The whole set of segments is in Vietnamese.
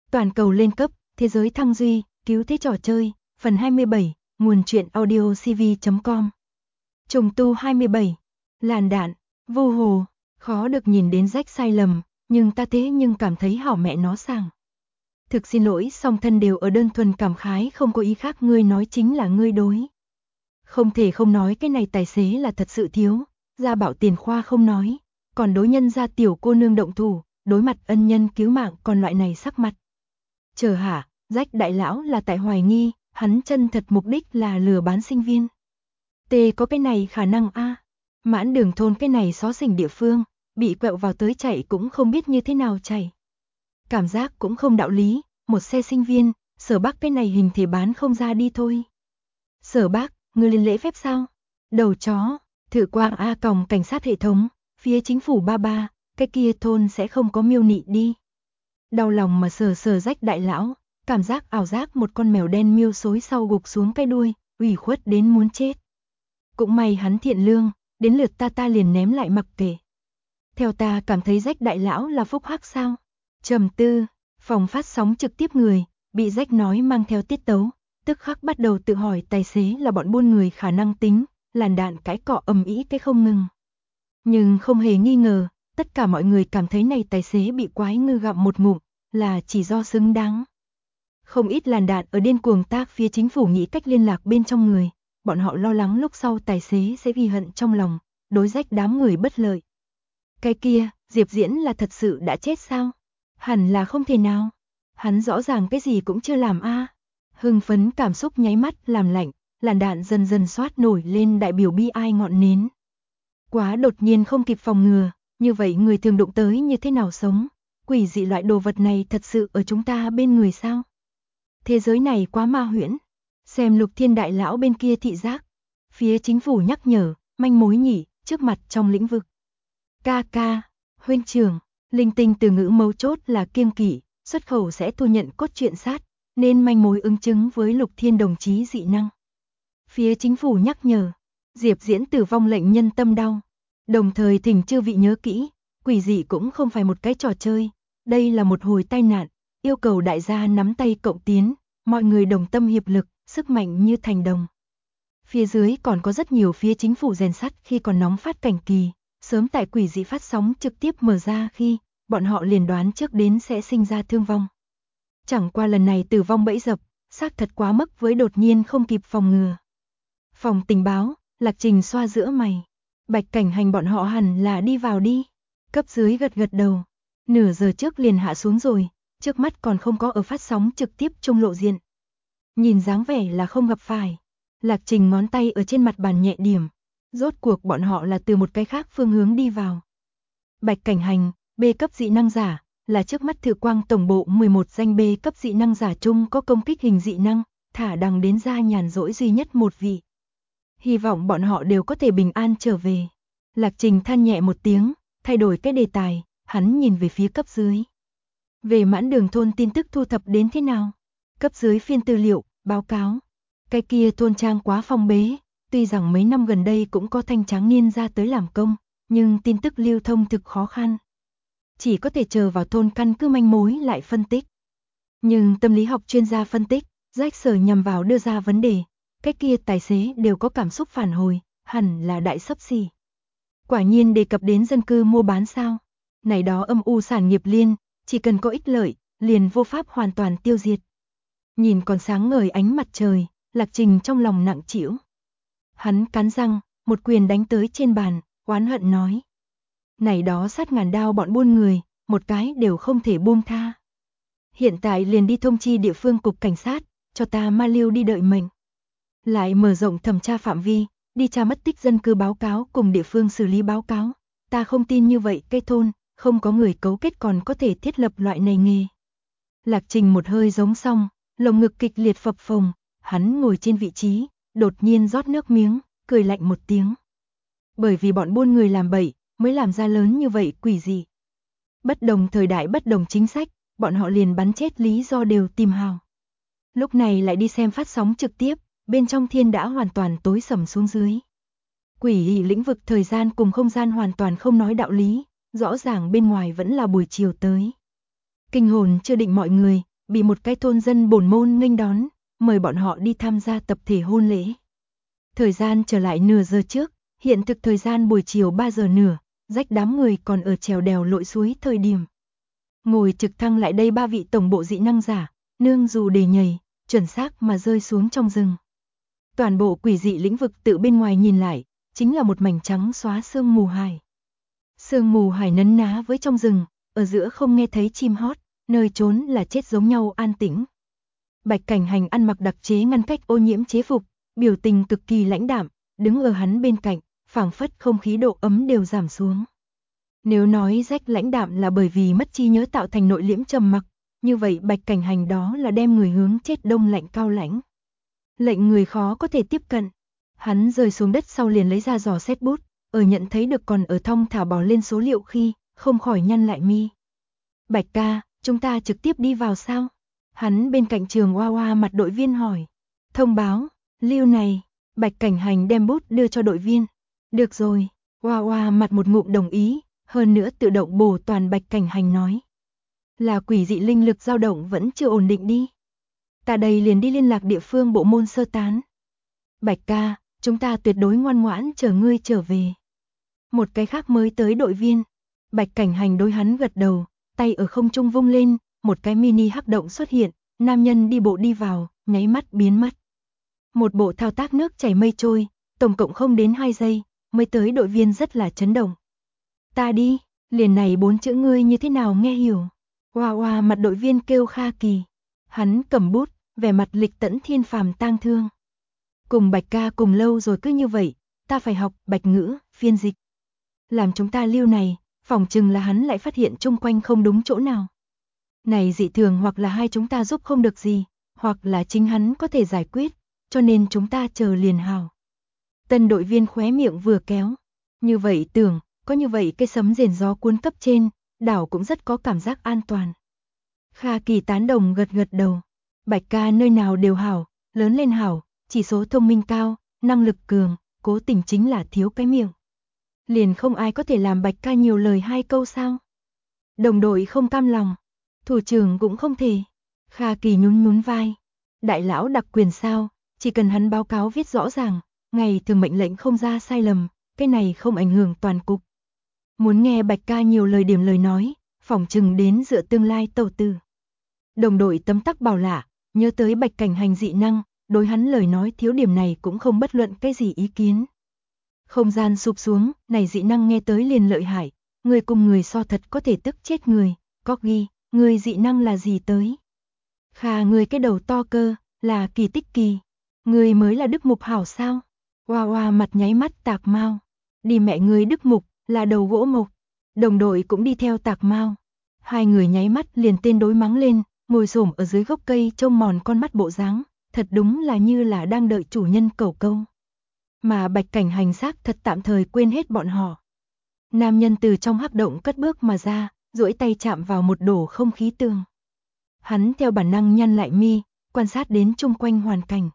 Toàn cầu lên cấp, thế giới thăng duy, cứu thế trò chơi, phần 27, nguồn truyện audio cv.com. Trùng tu 27, làn đạn, vô hồ, khó được nhìn đến rách sai lầm, nhưng ta thế nhưng cảm thấy hảo mẹ nó sảng. Thực xin lỗi, song thân đều ở đơn thuần cảm khái, không có ý khác, ngươi nói chính là ngươi đối. Không thể không nói cái này tài xế là thật sự thiếu, gia bảo tiền khoa không nói, còn đối nhân gia tiểu cô nương động thủ, đối mặt ân nhân cứu mạng còn loại này sắc mặt. Chờ hả, rách đại lão là tại hoài nghi, hắn chân thật mục đích là lừa bán sinh viên. Tê có cái này khả năng a. Mãn Đường thôn cái này xó xỉnh địa phương, bị quẹo vào tới chạy cũng không biết như thế nào chạy. Cảm giác cũng không đạo lý, một xe sinh viên, Sở Bác cái này hình thể bán không ra đi thôi. Sở Bác, ngươi lên lễ phép sao? Đầu chó, thử quang A còng cảnh sát hệ thống, phía chính phủ ba ba, cái kia thôn sẽ không có miêu nị đi. Đau lòng mà sờ rách đại lão, cảm giác ảo giác một con mèo đen miêu xối sau gục xuống cái đuôi, ủy khuất đến muốn chết. Cũng may hắn thiện lương, đến lượt ta liền ném lại mặc kệ. Theo ta cảm thấy rách đại lão là phúc hắc sao? Trầm tư, phòng phát sóng trực tiếp người, bị rách nói mang theo tiết tấu, tức khắc bắt đầu tự hỏi tài xế là bọn buôn người khả năng tính, làn đạn cãi cọ ầm ĩ cái không ngừng. Nhưng không hề nghi ngờ, tất cả mọi người cảm thấy này tài xế bị quái ngư gặm một ngụm, là chỉ do xứng đáng. Không ít làn đạn ở điên cuồng tác phía chính phủ nghĩ cách liên lạc bên trong người, bọn họ lo lắng lúc sau tài xế sẽ ghi hận trong lòng, đối rách đám người bất lợi. Cái kia, Diệp Diễn là thật sự đã chết sao? Hẳn là không thể nào. Hắn rõ ràng cái gì cũng chưa làm a. Hưng phấn cảm xúc nháy mắt làm lạnh, làn đạn dần dần xoát nổi lên đại biểu bi ai ngọn nến. Quá đột nhiên không kịp phòng ngừa, như vậy người thường đụng tới như thế nào sống? Quỷ dị loại đồ vật này thật sự ở chúng ta bên người sao? Thế giới này quá ma huyễn. Xem Lục Thiên đại lão bên kia thị giác. Phía chính phủ nhắc nhở, manh mối nhỉ, trước mặt trong lĩnh vực. Ca, huynh trưởng, linh tinh từ ngữ mấu chốt là kiêng kỵ, xuất khẩu sẽ thu nhận cốt truyện sát, nên manh mối ứng chứng với Lục Thiên đồng chí dị năng. Phía chính phủ nhắc nhở, Diệp Diễn tử vong lệnh nhân tâm đau. Đồng thời thỉnh chư vị nhớ kỹ, quỷ dị cũng không phải một cái trò chơi, đây là một hồi tai nạn, yêu cầu đại gia nắm tay cộng tiến, mọi người đồng tâm hiệp lực, sức mạnh như thành đồng. Phía dưới còn có rất nhiều phía chính phủ rèn sắt khi còn nóng phát cảnh kỳ, sớm tại quỷ dị phát sóng trực tiếp mở ra khi, bọn họ liền đoán trước đến sẽ sinh ra thương vong. Chẳng qua lần này tử vong bẫy dập, xác thật quá mức với đột nhiên không kịp phòng ngừa. Phòng tình báo, Lạc Trình xoa giữa mày. Bạch Cảnh Hành bọn họ hẳn là đi vào đi. Cấp dưới gật đầu. Nửa giờ trước liền hạ xuống rồi, trước mắt còn không có ở phát sóng trực tiếp trung lộ diện. Nhìn dáng vẻ là không gặp phải. Lạc Trình ngón tay ở trên mặt bàn nhẹ điểm. Rốt cuộc bọn họ là từ một cái khác phương hướng đi vào. Bạch Cảnh Hành, B cấp dị năng giả, là trước mắt Thử Quang tổng bộ 11 danh B cấp dị năng giả chung có công kích hình dị năng, thả đằng đến ra nhàn rỗi duy nhất một vị. Hy vọng bọn họ đều có thể bình an trở về. Lạc Trình than nhẹ một tiếng, thay đổi cái đề tài, hắn nhìn về phía cấp dưới. Về Mãn Đường thôn tin tức thu thập đến thế nào? Cấp dưới phiên tư liệu, báo cáo. Cái kia thôn trang quá phong bế, tuy rằng mấy năm gần đây cũng có thanh tráng niên ra tới làm công, nhưng tin tức lưu thông thực khó khăn. Chỉ có thể chờ vào thôn căn cứ manh mối lại phân tích. Nhưng tâm lý học chuyên gia phân tích, rách sở nhằm vào đưa ra vấn đề, cái kia tài xế đều có cảm xúc phản hồi, hẳn là đại xấp xỉ. Quả nhiên đề cập đến dân cư mua bán sao? Này đó âm u sản nghiệp liên, chỉ cần có ích lợi, liền vô pháp hoàn toàn tiêu diệt. Nhìn còn sáng ngời ánh mặt trời, Lạc Trình trong lòng nặng trĩu. Hắn cắn răng, một quyền đánh tới trên bàn, oán hận nói. Này đó sát ngàn đao bọn buôn người, một cái đều không thể buông tha. Hiện tại liền đi thông chi địa phương cục cảnh sát, cho ta ma lưu đi đợi mệnh. Lại mở rộng thẩm tra phạm vi, đi tra mất tích dân cư báo cáo cùng địa phương xử lý báo cáo. Ta không tin như vậy cây thôn, không có người cấu kết còn có thể thiết lập loại này nghề. Lạc Trình một hơi giống xong, lồng ngực kịch liệt phập phồng, hắn ngồi trên vị trí, đột nhiên rót nước miếng, cười lạnh một tiếng. Bởi vì bọn buôn người làm bậy, mới làm ra lớn như vậy quỷ dị. Bất đồng thời đại bất đồng chính sách, bọn họ liền bắn chết lý do đều tìm hào. Lúc này lại đi xem phát sóng trực tiếp, bên trong thiên đã hoàn toàn tối sầm xuống dưới. Quỷ dị lĩnh vực thời gian cùng không gian hoàn toàn không nói đạo lý, rõ ràng bên ngoài vẫn là buổi chiều tới. Kinh hồn chưa định mọi người, bị một cái thôn dân bổn môn nghênh đón, mời bọn họ đi tham gia tập thể hôn lễ. Thời gian trở lại nửa giờ trước, hiện thực thời gian buổi chiều 3 giờ nửa, rách đám người còn ở trèo đèo lội suối thời điểm. Ngồi trực thăng lại đây 3 vị tổng bộ dị năng giả, nương dù để nhảy, chuẩn xác mà rơi xuống trong rừng. Toàn bộ quỷ dị lĩnh vực tự bên ngoài nhìn lại, chính là một mảnh trắng xóa sương mù hải. Sương mù hải nấn ná với trong rừng, ở giữa không nghe thấy chim hót, nơi trốn là chết giống nhau an tĩnh. Bạch Cảnh Hành ăn mặc đặc chế ngăn cách ô nhiễm chế phục, biểu tình cực kỳ lãnh đạm, đứng ở hắn bên cạnh, phảng phất không khí độ ấm đều giảm xuống. Nếu nói rách lãnh đạm là bởi vì mất trí nhớ tạo thành nội liễm trầm mặc, như vậy Bạch Cảnh Hành đó là đem người hướng chết đông lạnh cao lãnh. Lệnh người khó có thể tiếp cận. Hắn rơi xuống đất sau liền lấy ra giò xét bút, ở nhận thấy được còn ở thong thả bỏ lên số liệu khi, không khỏi nhăn lại mi. Bạch ca, chúng ta trực tiếp đi vào sao? Hắn bên cạnh Trường Hoa Hoa mặt đội viên hỏi. Thông báo, lưu này, Bạch Cảnh Hành đem bút đưa cho đội viên. Được rồi, Hoa Hoa mặt một ngụm đồng ý, hơn nữa tự động bổ toàn Bạch Cảnh Hành nói. Là quỷ dị linh lực dao động vẫn chưa ổn định đi. Ta đây liền đi liên lạc địa phương bộ môn sơ tán. Bạch ca, chúng ta tuyệt đối ngoan ngoãn chờ ngươi trở về. Một cái khác mới tới đội viên. Bạch Cảnh Hành đối hắn gật đầu, tay ở không trung vung lên, một cái mini hắc động xuất hiện, nam nhân đi bộ đi vào, nháy mắt biến mất. Một bộ thao tác nước chảy mây trôi, tổng cộng không đến 2 giây, mới tới đội viên rất là chấn động. Ta đi, liền này 4 chữ ngươi như thế nào nghe hiểu. Hoa hoa mặt đội viên kêu Kha Kỳ. Hắn cầm bút, vẻ mặt lịch tẫn thiên phàm tang thương. Cùng Bạch ca cùng lâu rồi cứ như vậy, ta phải học Bạch ngữ, phiên dịch. Làm chúng ta lưu này, phỏng chừng là hắn lại phát hiện chung quanh không đúng chỗ nào. Này dị thường hoặc là hai chúng ta giúp không được gì, hoặc là chính hắn có thể giải quyết, cho nên chúng ta chờ liền hào. Tân đội viên khóe miệng vừa kéo. Như vậy tưởng, có như vậy cái sấm rền gió cuốn cấp trên, đảo cũng rất có cảm giác an toàn. Kha Kỳ tán đồng gật gật đầu. Bạch ca nơi nào đều hảo, lớn lên hảo, chỉ số thông minh cao, năng lực cường, cố tình chính là thiếu cái miệng. Liền không ai có thể làm Bạch ca nhiều lời 2 câu sao? Đồng đội không cam lòng, thủ trưởng cũng không thể. Kha Kỳ nhún nhún vai. Đại lão đặc quyền sao, chỉ cần hắn báo cáo viết rõ ràng, ngày thường mệnh lệnh không ra sai lầm, cái này không ảnh hưởng toàn cục. Muốn nghe Bạch ca nhiều lời điểm lời nói, phỏng chừng đến dựa tương lai tẩu tử. Đồng đội tấm tắc bảo lạ, nhớ tới Bạch Cảnh Hành dị năng, đối hắn lời nói thiếu điểm này cũng không bất luận cái gì ý kiến. Không gian sụp xuống, này dị năng nghe tới liền lợi hại, người cùng người so thật có thể tức chết người, có ghi, người dị năng là gì tới. Khà người cái đầu to cơ, là Kỳ Tích Kỳ, người mới là Đức Mục hảo sao. Hoa hoa mặt nháy mắt tạc mau, đi mẹ người Đức Mục, là đầu gỗ mục, đồng đội cũng đi theo tạc mau. Hai người nháy mắt liền tên đối mắng lên, ngồi xổm ở dưới gốc cây trông mòn con mắt bộ dáng, thật đúng là như là đang đợi chủ nhân cẩu câu. Mà Bạch Cảnh Hành xác thật tạm thời quên hết bọn họ. Nam nhân từ trong hắc động cất bước mà ra, duỗi tay chạm vào một đổ không khí tường. Hắn theo bản năng nhăn lại mi, quan sát đến chung quanh hoàn cảnh.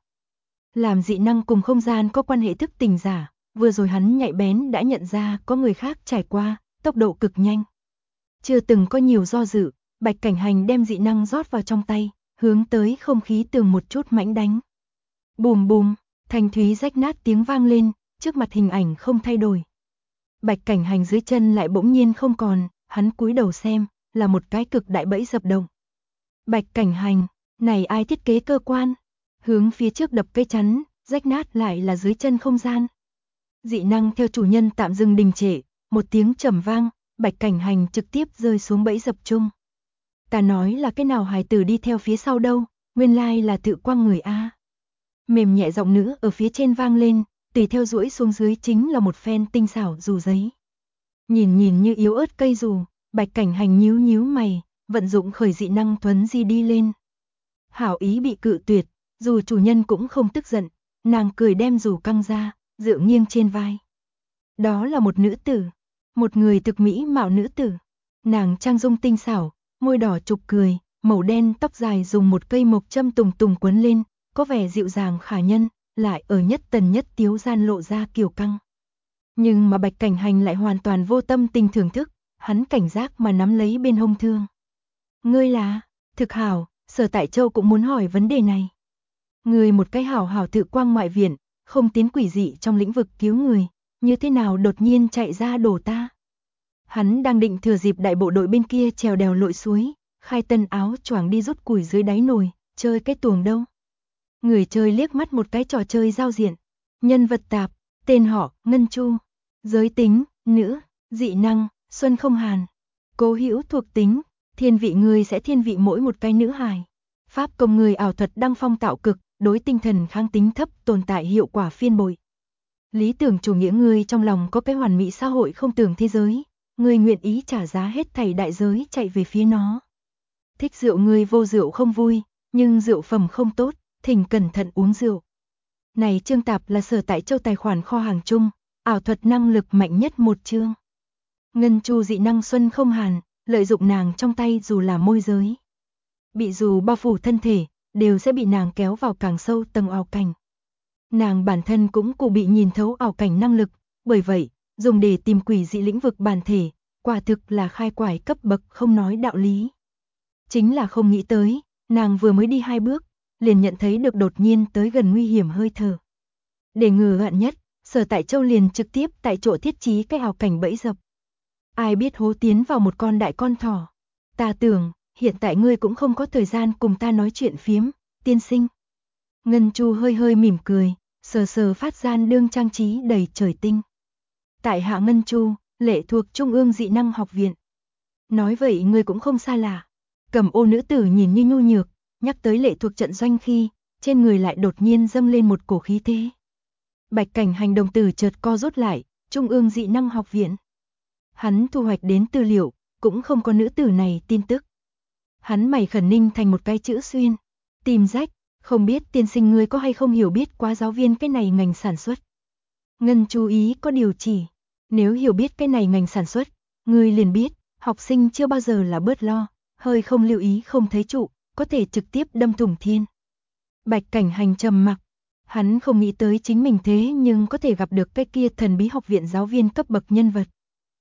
Làm dị năng cùng không gian có quan hệ thức tỉnh giả, vừa rồi hắn nhạy bén đã nhận ra có người khác trải qua, tốc độ cực nhanh. Chưa từng có nhiều do dự, Bạch Cảnh Hành đem dị năng rót vào trong tay, hướng tới không khí tường một chút mãnh đánh. Bùm bùm, thanh thúy rách nát tiếng vang lên, trước mặt hình ảnh không thay đổi. Bạch Cảnh Hành dưới chân lại bỗng nhiên không còn, hắn cúi đầu xem, là một cái cực đại bẫy dập động. Bạch Cảnh Hành, này ai thiết kế cơ quan? Hướng phía trước đập cây chắn, rách nát lại là dưới chân không gian. Dị năng theo chủ nhân tạm dừng đình trệ, một tiếng trầm vang, Bạch Cảnh Hành trực tiếp rơi xuống bẫy dập chung. Ta nói là cái nào hài tử đi theo phía sau đâu, nguyên lai là tự quăng người a. Mềm nhẹ giọng nữ ở phía trên vang lên, tùy theo duỗi xuống dưới chính là một phen tinh xảo dù giấy. Nhìn như yếu ớt cây dù, Bạch Cảnh Hành nhíu nhíu mày, vận dụng khởi dị năng thuấn di đi lên. Hảo ý bị cự tuyệt, dù chủ nhân cũng không tức giận, nàng cười đem dù căng ra, dựa nghiêng trên vai. Đó là một nữ tử, một người thực mỹ mạo nữ tử. Nàng trang dung tinh xảo, môi đỏ trục cười, màu đen tóc dài dùng một cây mộc châm tùng tùng quấn lên, có vẻ dịu dàng khả nhân, lại ở nhất tần nhất tiếu gian lộ ra kiều căng. Nhưng mà Bạch Cảnh Hành lại hoàn toàn vô tâm tình thưởng thức, hắn cảnh giác mà nắm lấy bên hông thương. Ngươi là, thực hảo, Sở Tại Châu cũng muốn hỏi vấn đề này. Người một cái hảo hảo Thự Quang ngoại viện, không tiến quỷ dị trong lĩnh vực cứu người, như thế nào đột nhiên chạy ra đổ ta? Hắn đang định thừa dịp đại bộ đội bên kia trèo đèo lội suối, khai tân áo choàng đi rút củi dưới đáy nồi, chơi cái tuồng đâu. Người chơi liếc mắt một cái trò chơi giao diện. Nhân vật tạp, tên họ, Ngân Chu. Giới tính, nữ, dị năng, Xuân Không Hàn. Cố hữu thuộc tính, thiên vị người sẽ thiên vị mỗi một cái nữ hài. Pháp công người ảo thuật đăng phong tạo cực, đối tinh thần kháng tính thấp tồn tại hiệu quả phiên bội. Lý tưởng chủ nghĩa người trong lòng có cái hoàn mỹ xã hội không tưởng thế giới, người nguyện ý trả giá hết thảy đại giới chạy về phía nó. Thích rượu người vô rượu không vui, nhưng rượu phẩm không tốt, thỉnh cẩn thận uống rượu. Này chương tạp là Sở Tại Châu tài khoản kho hàng chung, ảo thuật năng lực mạnh nhất một chương. Ngân Chu dị năng Xuân Không Hàn, lợi dụng nàng trong tay dù là môi giới. Bị dù bao phủ thân thể, đều sẽ bị nàng kéo vào càng sâu tầng ảo cảnh. Nàng bản thân cũng cụ bị nhìn thấu ảo cảnh năng lực, bởi vậy, dùng để tìm quỷ dị lĩnh vực bản thể, quả thực là khai quải cấp bậc không nói đạo lý. Chính là không nghĩ tới, nàng vừa mới đi 2 bước, liền nhận thấy được đột nhiên tới gần nguy hiểm hơi thở. Để ngừa vạn nhất, Sở Tại Châu liền trực tiếp tại chỗ thiết trí cái ảo cảnh bẫy dập. Ai biết hố tiến vào một con đại con thỏ. Ta tưởng, hiện tại ngươi cũng không có thời gian cùng ta nói chuyện phiếm, tiên sinh. Ngân Chu hơi hơi mỉm cười, sờ sờ phát gian đương trang trí đầy trời tinh. Tại hạ Ngân Chu, lệ thuộc Trung ương dị năng học viện. Nói vậy ngươi cũng không xa lạ. Cầm ô nữ tử nhìn như nhu nhược, nhắc tới lệ thuộc trận doanh khi, trên người lại đột nhiên dâng lên một cổ khí thế. Bạch Cảnh Hành đồng tử chợt co rút lại, Trung ương dị năng học viện. Hắn thu hoạch đến tư liệu, cũng không có nữ tử này tin tức. Hắn mày khẩn ninh thành một cái chữ xuyên. Tìm rách, không biết tiên sinh ngươi có hay không hiểu biết quá giáo viên cái này ngành sản xuất. Ngân chú ý có điều chỉ. Nếu hiểu biết cái này ngành sản xuất, ngươi liền biết, học sinh chưa bao giờ là bớt lo, hơi không lưu ý không thấy trụ, có thể trực tiếp đâm thủng thiên. Bạch Cảnh Hành trầm mặc. Hắn không nghĩ tới chính mình thế nhưng có thể gặp được cái kia thần bí học viện giáo viên cấp bậc nhân vật.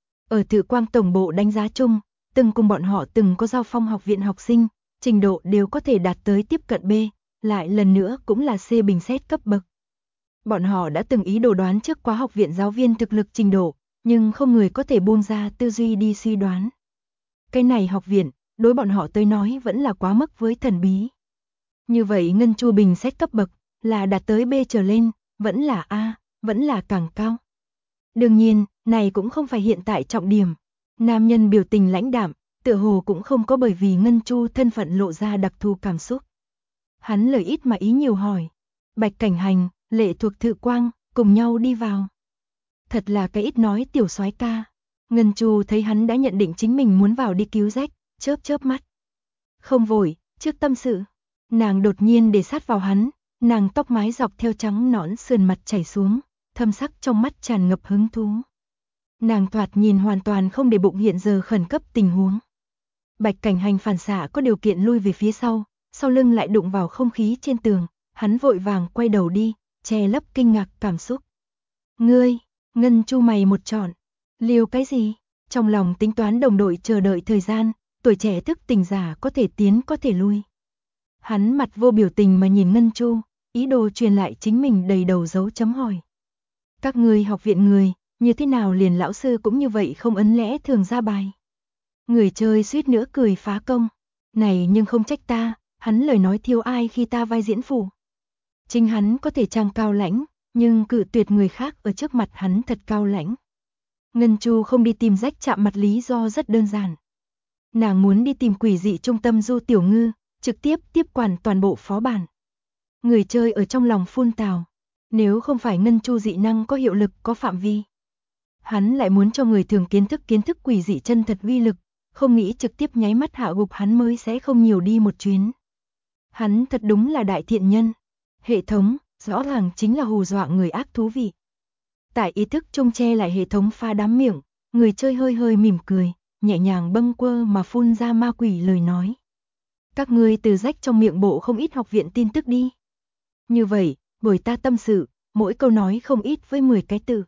Ở Thự Quang tổng bộ đánh giá chung, từng cùng bọn họ từng có giao phong học viện học sinh, trình độ đều có thể đạt tới tiếp cận B, lại lần nữa cũng là C bình xét cấp bậc. Bọn họ đã từng ý đồ đoán trước quá học viện giáo viên thực lực trình độ, nhưng không người có thể buông ra tư duy đi suy đoán. Cái này học viện, đối bọn họ tới nói vẫn là quá mức với thần bí. Như vậy Ngân Chu bình xét cấp bậc, là đạt tới B trở lên, vẫn là A, vẫn là càng cao. Đương nhiên, này cũng không phải hiện tại trọng điểm. Nam nhân biểu tình lãnh đạm, tựa hồ cũng không có bởi vì Ngân Chu thân phận lộ ra đặc thù cảm xúc. Hắn lời ít mà ý nhiều hỏi. Bạch Cảnh Hành, lệ thuộc Thự Quang, cùng nhau đi vào. Thật là cái ít nói tiểu soái ca. Ngân Chu thấy hắn đã nhận định chính mình muốn vào đi cứu rách, chớp chớp mắt. Không vội, trước tâm sự. Nàng đột nhiên để sát vào hắn, nàng tóc mái dọc theo trắng nõn sườn mặt chảy xuống, thâm sắc trong mắt tràn ngập hứng thú. Nàng thoạt nhìn hoàn toàn không để bụng hiện giờ khẩn cấp tình huống. Bạch Cảnh Hành phản xạ có điều kiện lui về phía sau lưng lại đụng vào không khí trên tường, hắn vội vàng quay đầu đi, che lấp kinh ngạc cảm xúc. Ngươi, Ngân Chu mày một trọn, liều cái gì? Trong lòng tính toán đồng đội chờ đợi thời gian, tuổi trẻ thức tình giả có thể tiến có thể lui. Hắn mặt vô biểu tình mà nhìn Ngân Chu, ý đồ truyền lại chính mình đầy đầu dấu chấm hỏi. Các ngươi học viện người, như thế nào liền lão sư cũng như vậy không ấn lẽ thường ra bài. Người chơi suýt nữa cười phá công. Này nhưng không trách ta, hắn lời nói thiếu ai khi ta vai diễn phụ. Chính hắn có thể trang cao lãnh, nhưng cự tuyệt người khác ở trước mặt hắn thật cao lãnh. Ngân Chu không đi tìm rách chạm mặt lý do rất đơn giản. Nàng muốn đi tìm quỷ dị trung tâm Du Tiểu Ngư, trực tiếp tiếp quản toàn bộ phó bản. Người chơi ở trong lòng phun tào. Nếu không phải Ngân Chu dị năng có hiệu lực có phạm vi, hắn lại muốn cho người thường kiến thức quỷ dị chân thật uy lực, không nghĩ trực tiếp nháy mắt hạ gục hắn mới sẽ không nhiều đi một chuyến. Hắn thật đúng là đại thiện nhân. Hệ thống, rõ ràng chính là hù dọa người ác thú vị. Tại ý thức trông che lại hệ thống pha đám miệng, người chơi hơi hơi mỉm cười, nhẹ nhàng bâng quơ mà phun ra ma quỷ lời nói. Các ngươi từ rách trong miệng bộ không ít học viện tin tức đi. Như vậy, bởi ta tâm sự, mỗi câu nói không ít với 10 cái từ.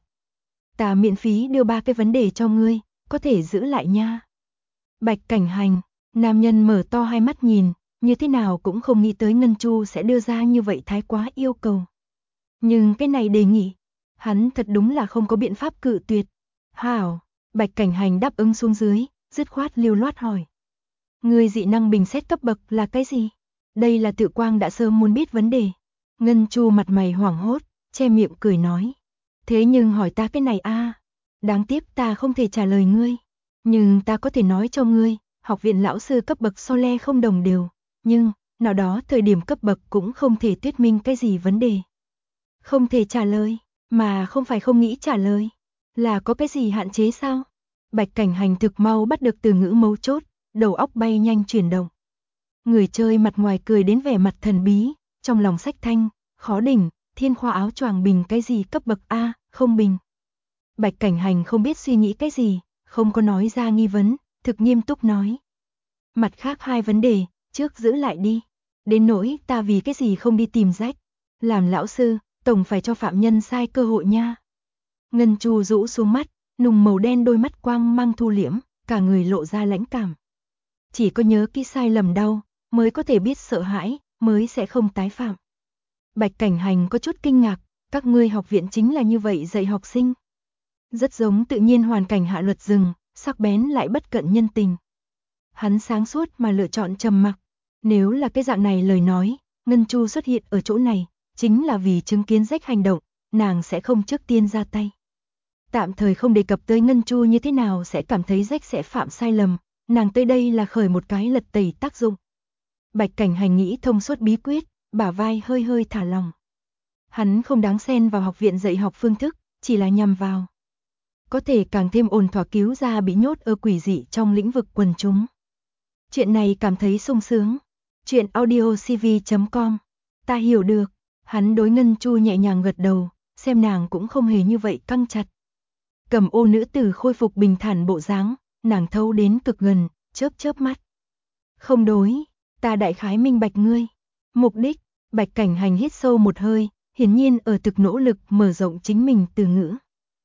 Ta miễn phí đưa 3 cái vấn đề cho ngươi, có thể giữ lại nha. Bạch Cảnh Hành, nam nhân mở to hai mắt nhìn, như thế nào cũng không nghĩ tới Ngân Chu sẽ đưa ra như vậy thái quá yêu cầu. Nhưng cái này đề nghị, hắn thật đúng là không có biện pháp cự tuyệt. Hảo, Bạch Cảnh Hành đáp ứng xuống dưới, dứt khoát lưu loát hỏi. Người dị năng bình xét cấp bậc là cái gì? Đây là Tự Quang đã sớm muốn biết vấn đề. Ngân Chu mặt mày hoảng hốt, che miệng cười nói. Thế nhưng hỏi ta cái này đáng tiếc ta không thể trả lời ngươi. Nhưng ta có thể nói cho ngươi, học viện lão sư cấp bậc so le không đồng đều. Nhưng, nào đó thời điểm cấp bậc cũng không thể thuyết minh cái gì vấn đề. Không thể trả lời, mà không phải không nghĩ trả lời. Là có cái gì hạn chế sao? Bạch Cảnh Hành thực mau bắt được từ ngữ mấu chốt, đầu óc bay nhanh chuyển động. Người chơi mặt ngoài cười đến vẻ mặt thần bí, trong lòng sách thanh, khó đỉnh, thiên khoa áo choàng bình cái gì cấp bậc A, không bình. Bạch Cảnh Hành không biết suy nghĩ cái gì, không có nói ra nghi vấn, thực nghiêm túc nói. Mặt khác hai vấn đề, trước giữ lại đi. Đến nỗi ta vì cái gì không đi tìm rách. Làm lão sư, tổng phải cho phạm nhân sai cơ hội nha. Ngân Chu rũ xuống mắt, nùng màu đen đôi mắt quang mang thu liễm, cả người lộ ra lãnh cảm. Chỉ có nhớ kỹ sai lầm đau, mới có thể biết sợ hãi, mới sẽ không tái phạm. Bạch Cảnh Hành có chút kinh ngạc, các ngươi học viện chính là như vậy dạy học sinh. Rất giống tự nhiên hoàn cảnh hạ luật rừng, sắc bén lại bất cận nhân tình. Hắn sáng suốt mà lựa chọn trầm mặc. Nếu là cái dạng này lời nói, Ngân Chu xuất hiện ở chỗ này, chính là vì chứng kiến rách hành động, nàng sẽ không trước tiên ra tay. Tạm thời không đề cập tới Ngân Chu như thế nào sẽ cảm thấy rách sẽ phạm sai lầm, nàng tới đây là khởi một cái lật tẩy tác dụng. Bạch Cảnh Hành nghĩ thông suốt bí quyết, bả vai hơi hơi thả lòng. Hắn không đáng xen vào học viện dạy học phương thức, chỉ là nhằm vào. Có thể càng thêm ổn thỏa cứu ra bị nhốt ở quỷ dị trong lĩnh vực quần chúng. Chuyện này cảm thấy sung sướng. Chuyện audiocv.com. Ta hiểu được. Hắn đối Ngân Chu nhẹ nhàng gật đầu, xem nàng cũng không hề như vậy căng chặt. Cầm ô nữ tử khôi phục bình thản bộ dáng, nàng thâu đến cực gần, chớp chớp mắt. Không đối, ta đại khái minh bạch ngươi. Mục đích, Bạch Cảnh Hành hít sâu một hơi, hiển nhiên ở thực nỗ lực mở rộng chính mình từ ngữ.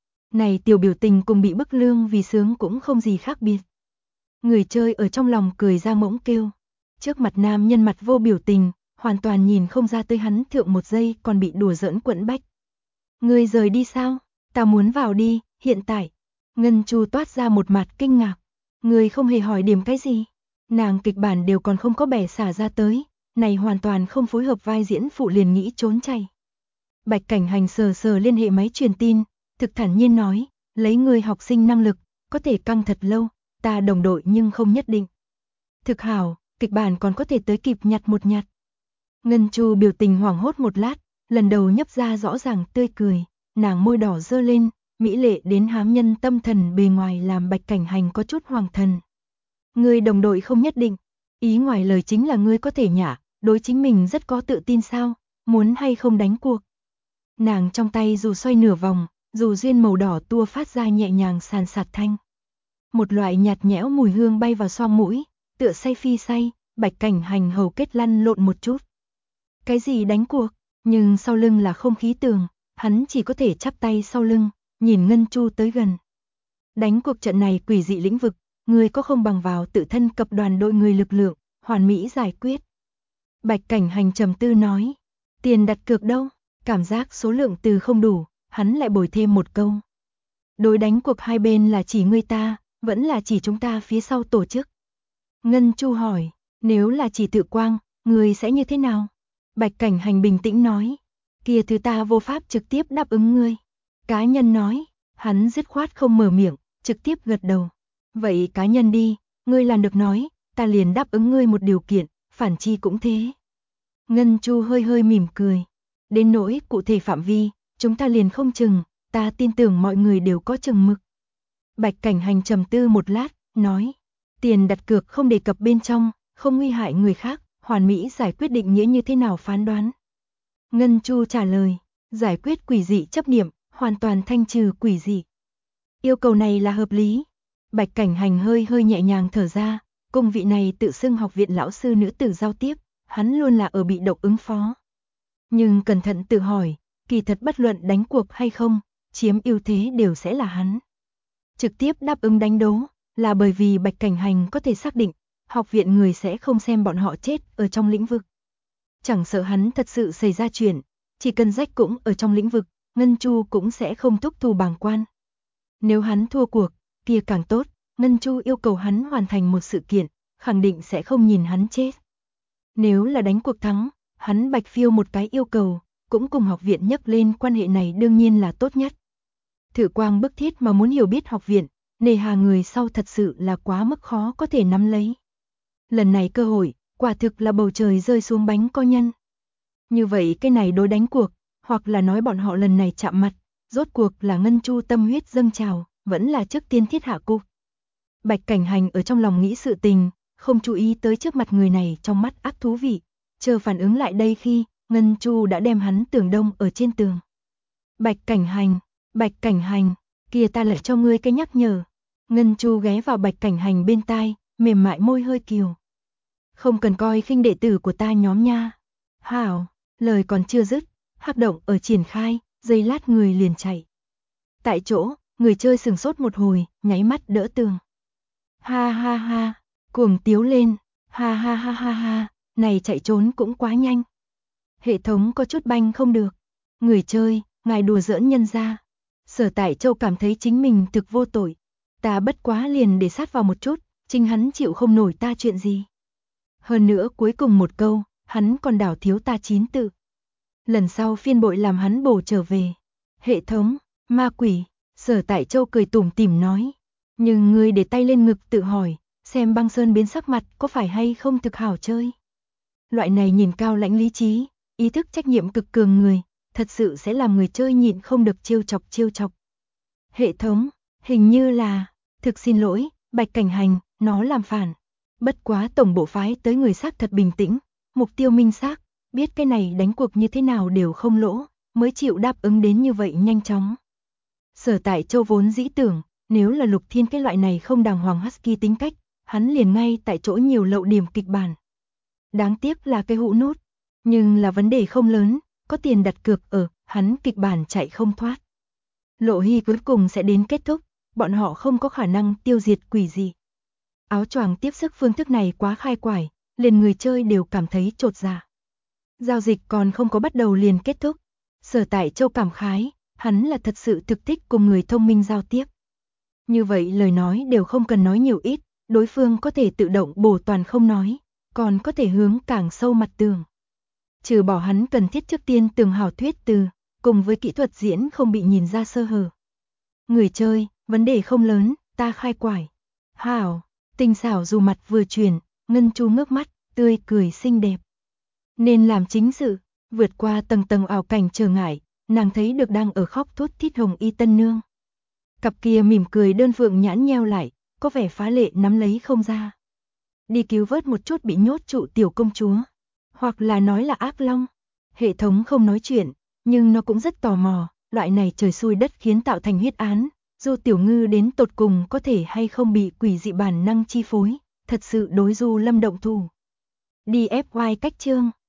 Này tiểu biểu tình cùng bị bức lương vì sướng cũng không gì khác biệt. Người chơi ở trong lòng cười ra mỗng kêu. Trước mặt nam nhân mặt vô biểu tình, hoàn toàn nhìn không ra tới hắn thượng một giây còn bị đùa giỡn quẫn bách. Ngươi rời đi sao? Ta muốn vào đi, hiện tại. Ngân Chu toát ra một mặt kinh ngạc. Ngươi không hề hỏi điểm cái gì. Nàng kịch bản đều còn không có bẻ xả ra tới, này hoàn toàn không phối hợp vai diễn phụ liền nghĩ trốn chạy. Bạch Cảnh Hành sờ sờ liên hệ máy truyền tin, thực thản nhiên nói, lấy người học sinh năng lực, có thể căng thật lâu, ta đồng đội nhưng không nhất định. Thực hảo, kịch bản còn có thể tới kịp nhặt một nhặt. Ngân Chu biểu tình hoảng hốt một lát, lần đầu nhấp ra rõ ràng tươi cười, nàng môi đỏ dơ lên, mỹ lệ đến hám nhân tâm thần bề ngoài làm Bạch Cảnh Hành có chút hoàng thần. Ngươi đồng đội không nhất định, ý ngoài lời chính là ngươi có thể nhả, đối chính mình rất có tự tin sao, muốn hay không đánh cuộc. Nàng trong tay dù xoay nửa vòng, dù duyên màu đỏ tua phát ra nhẹ nhàng sàn sạt thanh. Một loại nhạt nhẽo mùi hương bay vào xoang mũi, tựa say phi say, Bạch Cảnh Hành hầu kết lăn lộn một chút. Cái gì đánh cuộc, nhưng sau lưng là không khí tường, hắn chỉ có thể chắp tay sau lưng, nhìn Ngân Chu tới gần. Đánh cuộc trận này quỷ dị lĩnh vực, người có không bằng vào tự thân cập đoàn đội người lực lượng, hoàn mỹ giải quyết. Bạch Cảnh Hành trầm tư nói, tiền đặt cược đâu, cảm giác số lượng từ không đủ, hắn lại bồi thêm một câu. Đối đánh cuộc hai bên là chỉ ngươi ta, vẫn là chỉ chúng ta phía sau tổ chức. Ngân Chu hỏi, nếu là chỉ Tự Quang, người sẽ như thế nào? Bạch Cảnh Hành bình tĩnh nói, kia thứ ta vô pháp trực tiếp đáp ứng ngươi. Cá nhân nói, hắn dứt khoát không mở miệng, trực tiếp gật đầu. Vậy cá nhân đi, ngươi làm được nói, ta liền đáp ứng ngươi một điều kiện, phản chi cũng thế. Ngân Chu hơi hơi mỉm cười. Đến nỗi cụ thể phạm vi, chúng ta liền không chừng, ta tin tưởng mọi người đều có chừng mực. Bạch Cảnh Hành trầm tư một lát, nói, tiền đặt cược không đề cập bên trong, không nguy hại người khác, hoàn mỹ giải quyết định nghĩa như thế nào phán đoán. Ngân Chu trả lời, giải quyết quỷ dị chấp niệm, hoàn toàn thanh trừ quỷ dị. Yêu cầu này là hợp lý. Bạch Cảnh Hành hơi hơi nhẹ nhàng thở ra, cùng vị này tự xưng học viện lão sư nữ tử giao tiếp, hắn luôn là ở bị động ứng phó. Nhưng cẩn thận tự hỏi, kỳ thật bất luận đánh cuộc hay không, chiếm ưu thế đều sẽ là hắn. Trực tiếp đáp ứng đánh đấu, là bởi vì Bạch Cảnh Hành có thể xác định, học viện người sẽ không xem bọn họ chết ở trong lĩnh vực. Chẳng sợ hắn thật sự xảy ra chuyện, chỉ cần rách cũng ở trong lĩnh vực, Ngân Chu cũng sẽ không thúc thủ bàng quan. Nếu hắn thua cuộc, kia càng tốt, Ngân Chu yêu cầu hắn hoàn thành một sự kiện, khẳng định sẽ không nhìn hắn chết. Nếu là đánh cuộc thắng, hắn bạch phiêu một cái yêu cầu, cũng cùng học viện nhắc lên quan hệ này đương nhiên là tốt nhất. Thử Quang bức thiết mà muốn hiểu biết học viện, nề hà người sau thật sự là quá mức khó có thể nắm lấy. Lần này cơ hội, quả thực là bầu trời rơi xuống bánh co nhân. Như vậy cái này đối đánh cuộc, hoặc là nói bọn họ lần này chạm mặt, rốt cuộc là Ngân Chu tâm huyết dâng trào, vẫn là trước tiên thiết hạ cục. Bạch Cảnh Hành ở trong lòng nghĩ sự tình, không chú ý tới trước mặt người này trong mắt ác thú vị, chờ phản ứng lại đây khi Ngân Chu đã đem hắn tường đông ở trên tường. Bạch Cảnh Hành, kia ta lại cho ngươi cái nhắc nhở. Ngân Chu ghé vào Bạch Cảnh Hành bên tai, mềm mại môi hơi kiều. Không cần coi khinh đệ tử của ta nhóm nha. Hảo, lời còn chưa dứt, hắc động ở triển khai, giây lát người liền chạy. Tại chỗ, người chơi sừng sốt một hồi, nháy mắt đỡ tường. Ha ha ha, cuồng tiếu lên, ha ha ha ha ha, này chạy trốn cũng quá nhanh. Hệ thống có chút banh không được. Người chơi, ngài đùa giỡn nhân ra. Sở Tại Châu cảm thấy chính mình thực vô tội. Ta bất quá liền để sát vào một chút, chính hắn chịu không nổi ta chuyện gì. Hơn nữa cuối cùng một câu, hắn còn đảo thiếu ta 9 tự. Lần sau phiên bội làm hắn bổ trở về. Hệ thống, ma quỷ, Sở Tại Châu cười tủm tỉm nói. Nhưng ngươi để tay lên ngực tự hỏi, xem Băng Sơn biến sắc mặt có phải hay không thực hảo chơi. Loại này nhìn cao lãnh lý trí, ý thức trách nhiệm cực cường người, thật sự sẽ làm người chơi nhịn không được trêu chọc. Hệ thống, hình như là, thực xin lỗi, Bạch Cảnh Hành, nó làm phản. Bất quá tổng bộ phái tới người xác thật bình tĩnh, mục tiêu minh xác, biết cái này đánh cuộc như thế nào đều không lỗ, mới chịu đáp ứng đến như vậy nhanh chóng. Sở Tại Châu vốn dĩ tưởng, nếu là Lục Thiên cái loại này không đàng hoàng husky tính cách, hắn liền ngay tại chỗ nhiều lậu điểm kịch bản. Đáng tiếc là cái hũ nút, nhưng là vấn đề không lớn, có tiền đặt cược ở, hắn kịch bản chạy không thoát. Lộ Hy cuối cùng sẽ đến kết thúc, bọn họ không có khả năng tiêu diệt quỷ gì. Áo choàng tiếp sức phương thức này quá khai quải, liền người chơi đều cảm thấy chột dạ. Giao dịch còn không có bắt đầu liền kết thúc. Sở Tại Châu cảm khái, hắn là thật sự thực thích cùng người thông minh giao tiếp. Như vậy lời nói đều không cần nói nhiều ít, đối phương có thể tự động bổ toàn không nói, còn có thể hướng càng sâu mặt tường. Trừ bỏ hắn cần thiết trước tiên tường hảo thuyết từ, cùng với kỹ thuật diễn không bị nhìn ra sơ hở. Người chơi, vấn đề không lớn, ta khai quải. Hảo, tinh xảo dù mặt vừa chuyển, Ngân Chu ngước mắt, tươi cười xinh đẹp. Nên làm chính sự, vượt qua tầng tầng ảo cảnh trở ngại, nàng thấy được đang ở khóc thút thít Hồng Y tân nương. Cặp kia mỉm cười đơn phượng nhãn nheo lại, có vẻ phá lệ nắm lấy không ra. Đi cứu vớt một chút bị nhốt trụ tiểu công chúa, hoặc là nói là ác long. Hệ thống không nói chuyện, nhưng nó cũng rất tò mò, loại này trời xui đất khiến tạo thành huyết án, Du Tiểu Ngư đến tột cùng có thể hay không bị quỷ dị bản năng chi phối, thật sự đối Du Lâm động thủ. Đi FY cách chương